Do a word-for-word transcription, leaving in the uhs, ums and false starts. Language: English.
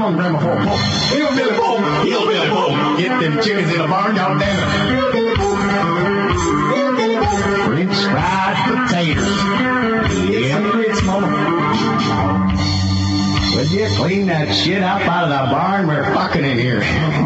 Come on, Grandma, pull, pull. Hillbilly pull. Hillbilly pull. Get them chickens in the barn, y'all damn it. French fried potatoes. Yeah, Fritz, Mama. Would you clean that shit up out of the barn? We're fucking in here.